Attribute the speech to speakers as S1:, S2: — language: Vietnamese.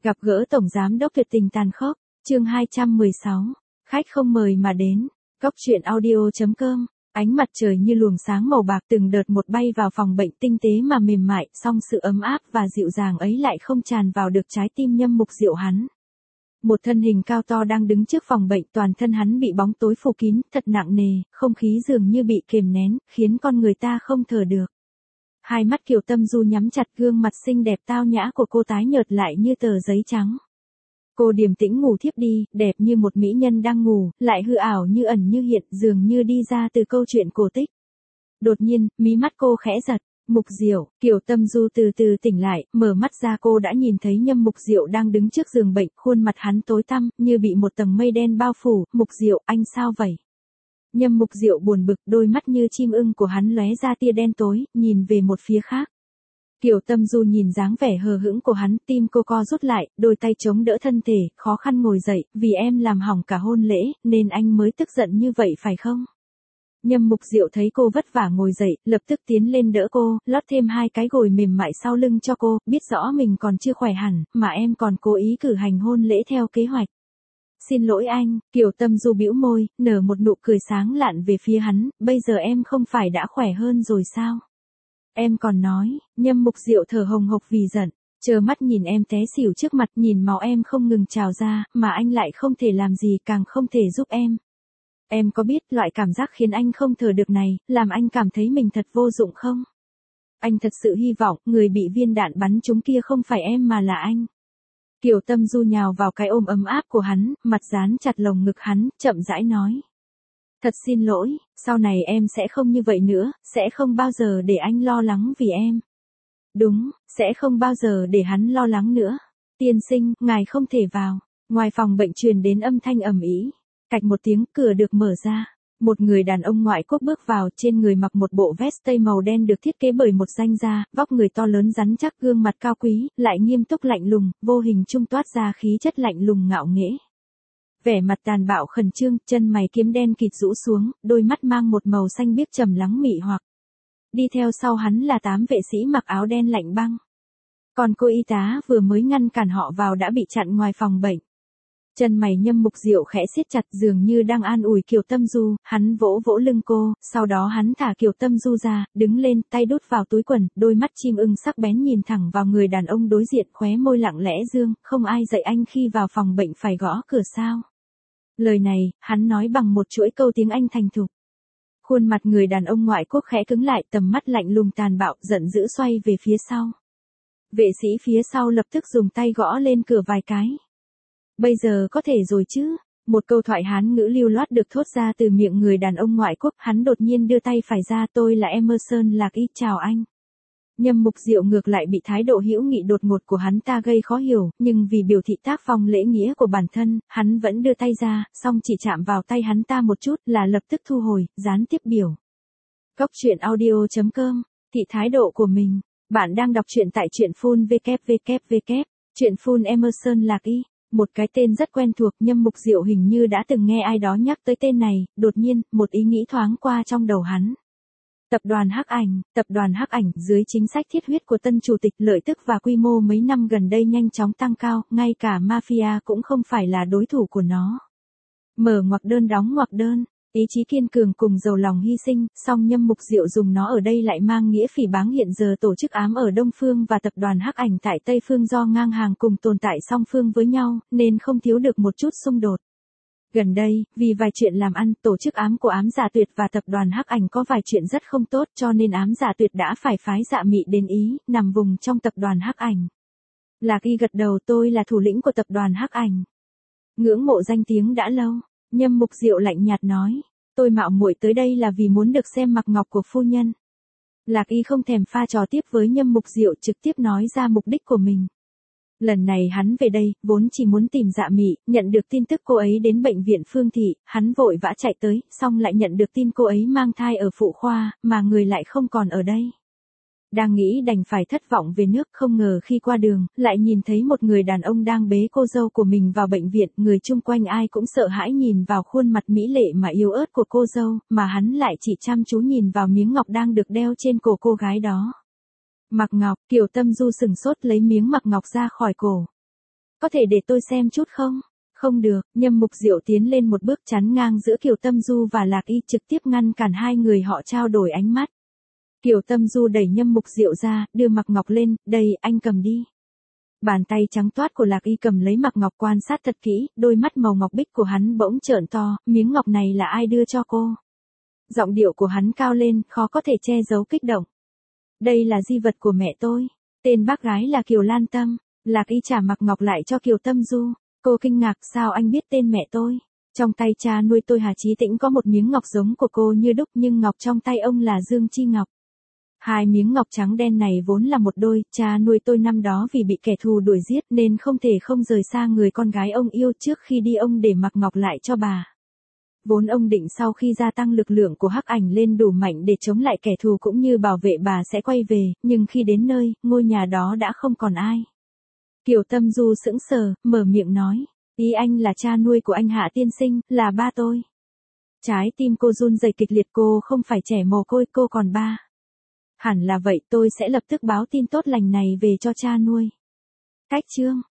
S1: Gặp gỡ Tổng Giám đốc tuyệt tình tàn khốc, chương 216, khách không mời mà đến, Cóc truyện audio.com, ánh mặt trời như luồng sáng màu bạc từng đợt một bay vào phòng bệnh tinh tế mà mềm mại, song sự ấm áp và dịu dàng ấy lại không tràn vào được trái tim Nhâm Mục Diệu hắn. Một thân hình cao to đang đứng trước phòng bệnh, toàn thân hắn bị bóng tối phủ kín, thật nặng nề, không khí dường như bị kềm nén, khiến con người ta không thở được. Hai mắt Kiều Tâm Du nhắm chặt, gương mặt xinh đẹp tao nhã của cô tái nhợt lại như tờ giấy trắng. Cô điềm tĩnh ngủ thiếp đi, đẹp như một mỹ nhân đang ngủ, lại hư ảo như ẩn như hiện, dường như đi ra từ câu chuyện cổ tích. Đột nhiên, mí mắt cô khẽ giật. Mục Diệu, Kiều Tâm Du từ từ tỉnh lại, mở mắt ra cô đã nhìn thấy Nhâm Mục Diệu đang đứng trước giường bệnh, khuôn mặt hắn tối tăm, như bị một tầng mây đen bao phủ. Mục Diệu, anh sao vậy? Nhâm Mục Diệu buồn bực, đôi mắt như chim ưng của hắn lóe ra tia đen tối, nhìn về một phía khác. Kiều Tâm Du nhìn dáng vẻ hờ hững của hắn, tim cô co rút lại, đôi tay chống đỡ thân thể, khó khăn ngồi dậy, vì em làm hỏng cả hôn lễ, nên anh mới tức giận như vậy phải không? Nhâm Mục Diệu thấy cô vất vả ngồi dậy, lập tức tiến lên đỡ cô, lót thêm hai cái gối mềm mại sau lưng cho cô, biết rõ mình còn chưa khỏe hẳn, mà em còn cố ý cử hành hôn lễ theo kế hoạch. Xin lỗi anh, Kiều Tâm Du bĩu môi, nở một nụ cười sáng lạn về phía hắn, bây giờ em không phải đã khỏe hơn rồi sao? Em còn nói, Nhâm Mục Diệu thở hồng hộc vì giận, trơ mắt nhìn em té xỉu trước mặt, nhìn máu em không ngừng trào ra, mà anh lại không thể làm gì, càng không thể giúp em. Em có biết loại cảm giác khiến anh không thở được này, làm anh cảm thấy mình thật vô dụng không? Anh thật sự hy vọng, người bị viên đạn bắn trúng kia không phải em mà là anh. Kiều Tâm Du nhào vào cái ôm ấm áp của hắn, mặt dán chặt lồng ngực hắn, chậm rãi nói. Thật xin lỗi, sau này em sẽ không như vậy nữa, sẽ không bao giờ để anh lo lắng vì em. Đúng, sẽ không bao giờ để hắn lo lắng nữa. Tiên sinh, ngài không thể vào. Ngoài phòng bệnh truyền đến âm thanh ầm ĩ. Cạch một tiếng, cửa được mở ra. Một người đàn ông ngoại quốc bước vào, trên người mặc một bộ vest tây màu đen được thiết kế bởi một danh gia, vóc người to lớn rắn chắc, gương mặt cao quý, lại nghiêm túc lạnh lùng, vô hình trung toát ra khí chất lạnh lùng ngạo nghễ. Vẻ mặt tàn bạo khẩn trương, chân mày kiếm đen kịt rũ xuống, đôi mắt mang một màu xanh biếc trầm lắng mị hoặc. Đi theo sau hắn là 8 vệ sĩ mặc áo đen lạnh băng. Còn cô y tá vừa mới ngăn cản họ vào đã bị chặn ngoài phòng bệnh. Chân mày Nhâm Mục Diệu khẽ siết chặt, dường như đang an ủi Kiều Tâm Du, hắn vỗ vỗ lưng cô, sau đó hắn thả Kiều Tâm Du ra, đứng lên, tay đút vào túi quần, đôi mắt chim ưng sắc bén nhìn thẳng vào người đàn ông đối diện, khóe môi lặng lẽ dương, không ai dạy anh khi vào phòng bệnh phải gõ cửa sao? Lời này, hắn nói bằng một chuỗi câu tiếng Anh thành thục. Khuôn mặt người đàn ông ngoại quốc khẽ cứng lại, tầm mắt lạnh lùng tàn bạo, giận dữ xoay về phía sau. Vệ sĩ phía sau lập tức dùng tay gõ lên cửa vài cái. Bây giờ có thể rồi chứ? Một câu thoại Hán ngữ lưu loát được thốt ra từ miệng người đàn ông ngoại quốc, hắn đột nhiên đưa tay phải ra, tôi là Emerson Lạc Y, chào anh. Nhâm Mục Diệu ngược lại bị thái độ hữu nghị đột ngột của hắn ta gây khó hiểu, nhưng vì biểu thị tác phong lễ nghĩa của bản thân, hắn vẫn đưa tay ra, song chỉ chạm vào tay hắn ta một chút là lập tức thu hồi, gián tiếp biểu. Cóc truyện audio.com, thị thái độ của mình. Bạn đang đọc truyện tại truyện full www. Truyện full Emerson Lạc Y. Một cái tên rất quen thuộc, Nhâm Mục Diệu hình như đã từng nghe ai đó nhắc tới tên này, đột nhiên, một ý nghĩ thoáng qua trong đầu hắn. Tập đoàn Hắc Ảnh, dưới chính sách thiết huyết của tân chủ tịch, lợi tức và quy mô mấy năm gần đây nhanh chóng tăng cao, ngay cả mafia cũng không phải là đối thủ của nó. Mở ngoặc đơn đóng ngoặc đơn, ý chí kiên cường cùng giàu lòng hy sinh, song Nhâm Mục Diệu dùng nó ở đây lại mang nghĩa phỉ báng hiện giờ tổ chức ám ở Đông Phương và tập đoàn Hắc Ảnh tại Tây Phương do ngang hàng cùng tồn tại song phương với nhau, nên không thiếu được một chút xung đột. Gần đây, vì vài chuyện làm ăn, tổ chức ám của Ám Dạ Tuyệt và tập đoàn Hắc Ảnh có vài chuyện rất không tốt, cho nên Ám Dạ Tuyệt đã phải phái Dạ Mị đến Ý, nằm vùng trong tập đoàn Hắc Ảnh. Lạc Y gật đầu, tôi là thủ lĩnh của tập đoàn Hắc Ảnh. Ngưỡng mộ danh tiếng đã lâu, Nhâm Mục Diệu lạnh nhạt nói, tôi mạo muội tới đây là vì muốn được xem mặc ngọc của phu nhân. Lạc Y không thèm pha trò tiếp với Nhâm Mục Diệu, trực tiếp nói ra mục đích của mình. Lần này hắn về đây, vốn chỉ muốn tìm Dạ Mị, nhận được tin tức cô ấy đến bệnh viện Phương Thị, hắn vội vã chạy tới, xong lại nhận được tin cô ấy mang thai ở phụ khoa, mà người lại không còn ở đây. Đang nghĩ đành phải thất vọng về nước, không ngờ khi qua đường, lại nhìn thấy một người đàn ông đang bế cô dâu của mình vào bệnh viện, người chung quanh ai cũng sợ hãi nhìn vào khuôn mặt mỹ lệ mà yếu ớt của cô dâu, mà hắn lại chỉ chăm chú nhìn vào miếng ngọc đang được đeo trên cổ cô gái đó. Mặc ngọc, Kiều Tâm Du sừng sốt lấy miếng mặc ngọc ra khỏi cổ. có thể để tôi xem chút không? Không được, Nhâm Mục Diệu tiến lên một bước chắn ngang giữa Kiều Tâm Du và Lạc Y, trực tiếp ngăn cản hai người họ trao đổi ánh mắt. Kiều Tâm Du đẩy Nhâm Mục Diệu ra, đưa Mạc Ngọc lên, đây, anh cầm đi. Bàn tay trắng toát của Lạc Y cầm lấy Mạc Ngọc quan sát thật kỹ, đôi mắt màu ngọc bích của hắn bỗng trợn to, miếng ngọc này là ai đưa cho cô? Giọng điệu của hắn cao lên, khó có thể che giấu kích động. Đây là di vật của mẹ tôi, tên bác gái là Kiều Lan Tâm. Lạc Y trả Mạc Ngọc lại cho Kiều Tâm Du. Cô kinh ngạc, sao anh biết tên mẹ tôi? Trong tay cha nuôi tôi Hà Chí Tĩnh có một miếng ngọc giống của cô như đúc, nhưng ngọc trong tay ông là Dương Chi Ngọc. Hai miếng ngọc trắng đen này vốn là một đôi, cha nuôi tôi năm đó vì bị kẻ thù đuổi giết nên không thể không rời xa người con gái ông yêu, trước khi đi ông để Mạc Ngọc lại cho bà. Vốn ông định sau khi gia tăng lực lượng của Hắc Ảnh lên đủ mạnh để chống lại kẻ thù cũng như bảo vệ bà sẽ quay về, nhưng khi đến nơi, ngôi nhà đó đã không còn ai. Kiều Tâm Du sững sờ, mở miệng nói, ý anh là cha nuôi của anh Hạ tiên sinh, là ba tôi. Trái tim cô run rẩy kịch liệt, cô không phải trẻ mồ côi, cô còn ba. Hẳn là vậy, tôi sẽ lập tức báo tin tốt lành này về cho cha nuôi. Cách chương